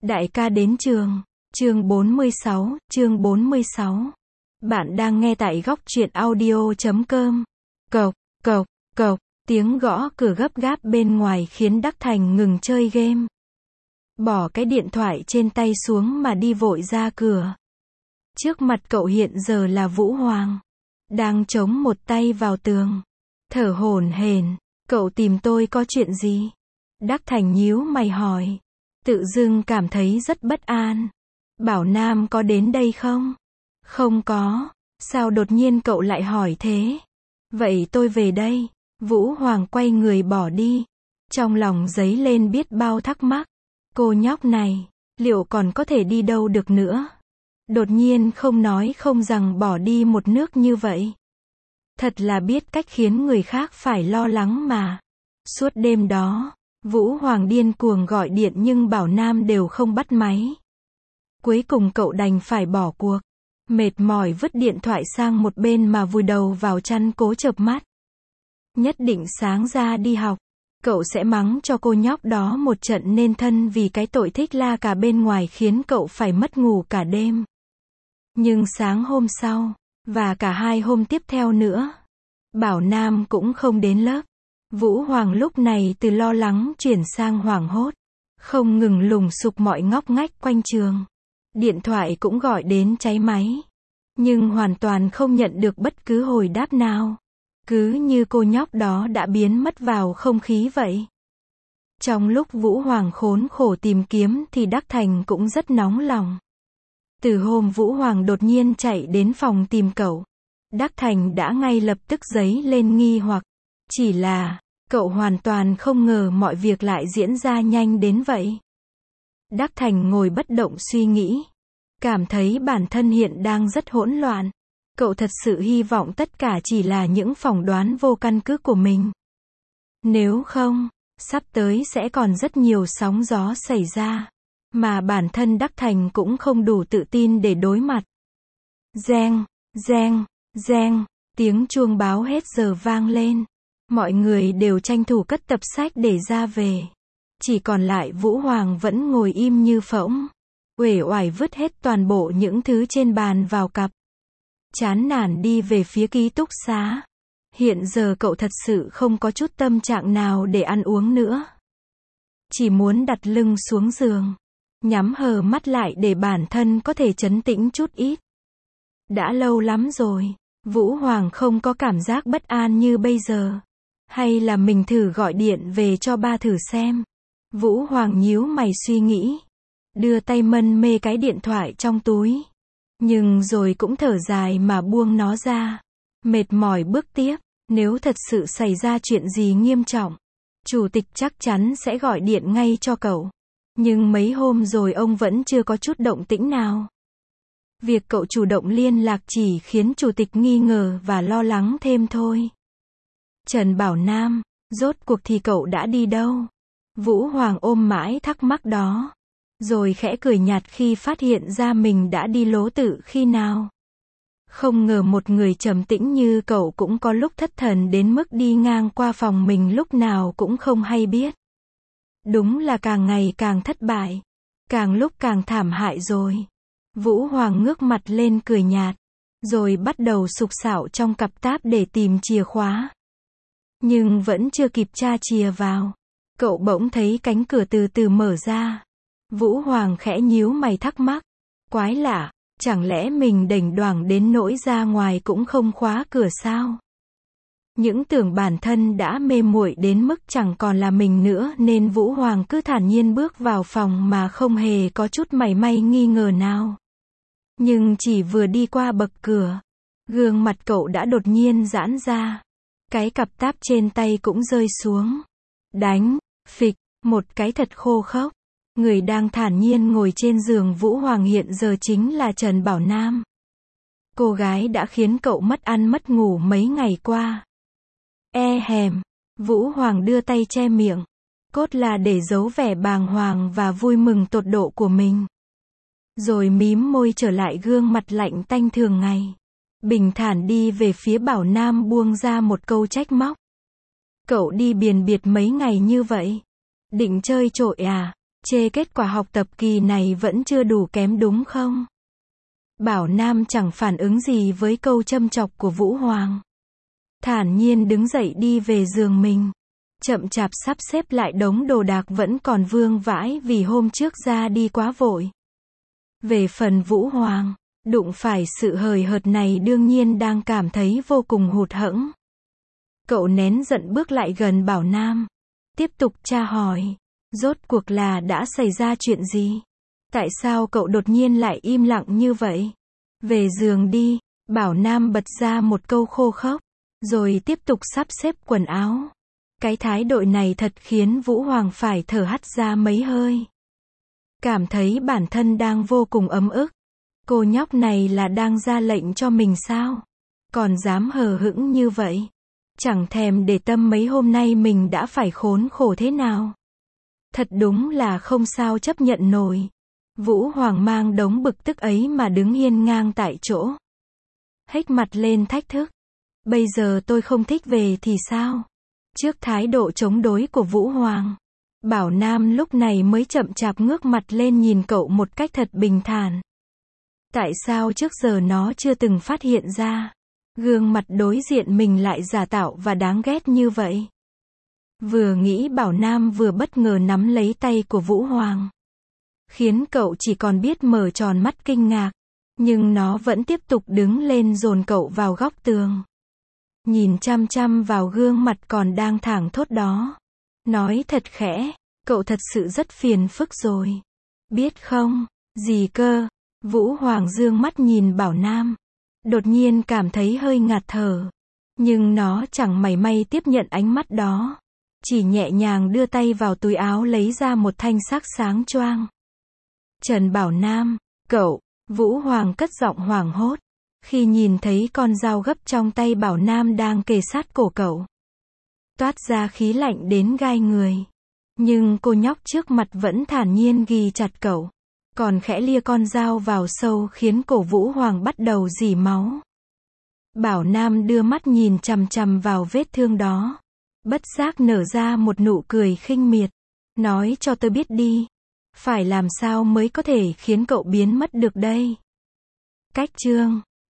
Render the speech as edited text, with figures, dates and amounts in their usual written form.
Đại ca đến trường. Chương 46. Bạn đang nghe tại góc truyện audio.com. Cộc, cộc, cộc, tiếng gõ cửa gấp gáp bên ngoài khiến Đắc Thành ngừng chơi game. Bỏ cái điện thoại trên tay xuống mà đi vội ra cửa. Trước mặt cậu hiện giờ là Vũ Hoàng. Đang chống một tay vào tường. Thở hổn hển. Cậu tìm tôi có chuyện gì? Đắc Thành nhíu mày hỏi. Tự dưng cảm thấy rất bất an. Bảo Nam có đến đây không? Không có. Sao đột nhiên cậu lại hỏi thế? Vậy tôi về đây. Vũ Hoàng quay người bỏ đi. Trong lòng dấy lên biết bao thắc mắc. Cô nhóc này, liệu còn có thể đi đâu được nữa? Đột nhiên không nói không rằng bỏ đi một nước như vậy. Thật là biết cách khiến người khác phải lo lắng mà. Suốt đêm đó, Vũ Hoàng điên cuồng gọi điện nhưng Bảo Nam đều không bắt máy. Cuối cùng cậu đành phải bỏ cuộc. Mệt mỏi vứt điện thoại sang một bên mà vùi đầu vào chăn cố chợp mắt. Nhất định sáng ra đi học, cậu sẽ mắng cho cô nhóc đó một trận nên thân vì cái tội thích la cả bên ngoài khiến cậu phải mất ngủ cả đêm. Nhưng sáng hôm sau, và cả hai hôm tiếp theo nữa, Bảo Nam cũng không đến lớp. Vũ Hoàng lúc này từ lo lắng chuyển sang hoảng hốt, không ngừng lùng sục mọi ngóc ngách quanh trường. Điện thoại cũng gọi đến cháy máy, nhưng hoàn toàn không nhận được bất cứ hồi đáp nào. Cứ như cô nhóc đó đã biến mất vào không khí vậy. Trong lúc Vũ Hoàng khốn khổ tìm kiếm thì Đắc Thành cũng rất nóng lòng. Từ hôm Vũ Hoàng đột nhiên chạy đến phòng tìm cậu, Đắc Thành đã ngay lập tức dấy lên nghi hoặc. Chỉ là, cậu hoàn toàn không ngờ mọi việc lại diễn ra nhanh đến vậy. Đắc Thành ngồi bất động suy nghĩ. Cảm thấy bản thân hiện đang rất hỗn loạn. Cậu thật sự hy vọng tất cả chỉ là những phỏng đoán vô căn cứ của mình. Nếu không, sắp tới sẽ còn rất nhiều sóng gió xảy ra. Mà bản thân Đắc Thành cũng không đủ tự tin để đối mặt. Reng, reng, reng, tiếng chuông báo hết giờ vang lên. Mọi người đều tranh thủ cất tập sách để ra về. Chỉ còn lại Vũ Hoàng vẫn ngồi im như phỗng. Uể oải vứt hết toàn bộ những thứ trên bàn vào cặp. Chán nản đi về phía ký túc xá. Hiện giờ cậu thật sự không có chút tâm trạng nào để ăn uống nữa. Chỉ muốn đặt lưng xuống giường, nhắm hờ mắt lại để bản thân có thể trấn tĩnh chút ít. Đã lâu lắm rồi, Vũ Hoàng không có cảm giác bất an như bây giờ. Hay là mình thử gọi điện về cho ba thử xem. Vũ Hoàng nhíu mày suy nghĩ. Đưa tay mân mê cái điện thoại trong túi. Nhưng rồi cũng thở dài mà buông nó ra. Mệt mỏi bước tiếp. Nếu thật sự xảy ra chuyện gì nghiêm trọng, chủ tịch chắc chắn sẽ gọi điện ngay cho cậu. Nhưng mấy hôm rồi ông vẫn chưa có chút động tĩnh nào. Việc cậu chủ động liên lạc chỉ khiến chủ tịch nghi ngờ và lo lắng thêm thôi. Trần Bảo Nam, rốt cuộc thì cậu đã đi đâu? Vũ Hoàng ôm mãi thắc mắc đó. Rồi khẽ cười nhạt khi phát hiện ra mình đã đi lố tự khi nào. Không ngờ một người trầm tĩnh như cậu cũng có lúc thất thần đến mức đi ngang qua phòng mình lúc nào cũng không hay biết. Đúng là càng ngày càng thất bại. Càng lúc càng thảm hại rồi. Vũ Hoàng ngước mặt lên cười nhạt. Rồi bắt đầu sục sạo trong cặp táp để tìm chìa khóa. Nhưng vẫn chưa kịp tra chìa vào. Cậu bỗng thấy cánh cửa từ từ mở ra. Vũ Hoàng khẽ nhíu mày thắc mắc. Quái lạ, chẳng lẽ mình đểnh đoảng đến nỗi ra ngoài cũng không khóa cửa sao? Những tưởng bản thân đã mê muội đến mức chẳng còn là mình nữa nên Vũ Hoàng cứ thản nhiên bước vào phòng mà không hề có chút mảy may nghi ngờ nào. Nhưng chỉ vừa đi qua bậc cửa, gương mặt cậu đã đột nhiên giãn ra. Cái cặp táp trên tay cũng rơi xuống. Đánh, phịch, một cái thật khô khốc. Người đang thản nhiên ngồi trên giường Vũ Hoàng hiện giờ chính là Trần Bảo Nam. Cô gái đã khiến cậu mất ăn mất ngủ mấy ngày qua. Hèm, Vũ Hoàng đưa tay che miệng. Cốt là để giấu vẻ bàng hoàng và vui mừng tột độ của mình. Rồi mím môi trở lại gương mặt lạnh tanh thường ngày. Bình thản đi về phía Bảo Nam buông ra một câu trách móc. Cậu đi biền biệt mấy ngày như vậy. Định chơi trội à? Chê kết quả học tập kỳ này vẫn chưa đủ kém đúng không? Bảo Nam chẳng phản ứng gì với câu châm chọc của Vũ Hoàng. Thản nhiên đứng dậy đi về giường mình. Chậm chạp sắp xếp lại đống đồ đạc vẫn còn vương vãi vì hôm trước ra đi quá vội. Về phần Vũ Hoàng, đụng phải sự hời hợt này đương nhiên đang cảm thấy vô cùng hụt hẫng. Cậu nén giận bước lại gần Bảo Nam. Tiếp tục tra hỏi. Rốt cuộc là đã xảy ra chuyện gì? Tại sao cậu đột nhiên lại im lặng như vậy? Về giường đi, Bảo Nam bật ra một câu khô khốc, rồi tiếp tục sắp xếp quần áo. Cái thái độ này thật khiến Vũ Hoàng phải thở hắt ra mấy hơi. Cảm thấy bản thân đang vô cùng ấm ức. Cô nhóc này là đang ra lệnh cho mình sao? Còn dám hờ hững như vậy? Chẳng thèm để tâm mấy hôm nay mình đã phải khốn khổ thế nào. Thật đúng là không sao chấp nhận nổi. Vũ Hoàng mang đống bực tức ấy mà đứng hiên ngang tại chỗ. Hếch mặt lên thách thức. Bây giờ tôi không thích về thì sao? Trước thái độ chống đối của Vũ Hoàng, Bảo Nam lúc này mới chậm chạp ngước mặt lên nhìn cậu một cách thật bình thản. Tại sao trước giờ nó chưa từng phát hiện ra? Gương mặt đối diện mình lại giả tạo và đáng ghét như vậy. Vừa nghĩ Bảo Nam vừa bất ngờ nắm lấy tay của Vũ Hoàng, khiến cậu chỉ còn biết mở tròn mắt kinh ngạc. Nhưng nó vẫn tiếp tục đứng lên dồn cậu vào góc tường. Nhìn chăm chăm vào gương mặt còn đang thảng thốt đó. Nói thật khẽ, cậu thật sự rất phiền phức rồi. Biết không? Gì cơ? Vũ Hoàng dương mắt nhìn Bảo Nam. Đột nhiên cảm thấy hơi ngạt thở. Nhưng nó chẳng mảy may tiếp nhận ánh mắt đó. Chỉ nhẹ nhàng đưa tay vào túi áo lấy ra một thanh sắc sáng choang. Trần Bảo Nam, cậu, Vũ Hoàng cất giọng hoảng hốt. Khi nhìn thấy con dao gấp trong tay Bảo Nam đang kề sát cổ cậu. Toát ra khí lạnh đến gai người. Nhưng cô nhóc trước mặt vẫn thản nhiên ghì chặt cậu. Còn khẽ lia con dao vào sâu khiến cổ Vũ Hoàng bắt đầu rỉ máu. Bảo Nam đưa mắt nhìn chằm chằm vào vết thương đó. Bất giác nở ra một nụ cười khinh miệt. Nói cho tôi biết đi. Phải làm sao mới có thể khiến cậu biến mất được đây? Cách chương